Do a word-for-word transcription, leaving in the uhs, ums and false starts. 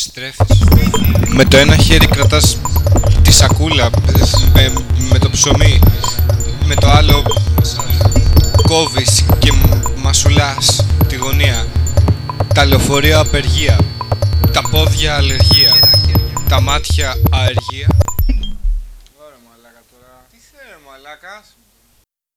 Στρέφεις. Με το ένα χέρι κρατάς τη σακούλα με, με το ψωμί. Με το άλλο κόβεις και μασουλάς τη γωνία. Τα λεωφορεία απεργία. Τα πόδια αλλεργία. Τα μάτια αεργία.